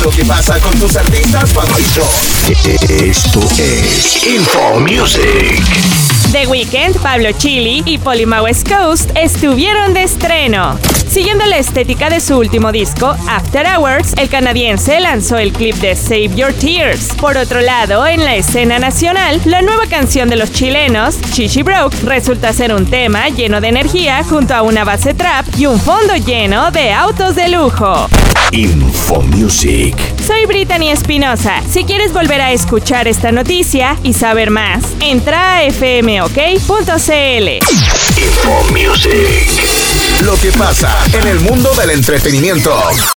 lo que pasa con tus artistas favoritos. Esto es Info Music. The Weeknd, Pablo Chili y Polima West Coast estuvieron de estreno. Siguiendo la estética de su último disco, After Hours, el canadiense lanzó el clip de Save Your Tears. Por otro lado, en la escena nacional, la nueva canción de los chilenos, Chichi Broke, resulta ser un tema lleno de energía junto a una base trap y un fondo lleno de autos de lujo. Info Music. Soy Brittany Espinosa. Si quieres volver a escuchar esta noticia y saber más, entra a fmok.cl. Info Music. Lo que pasa en el mundo del entretenimiento.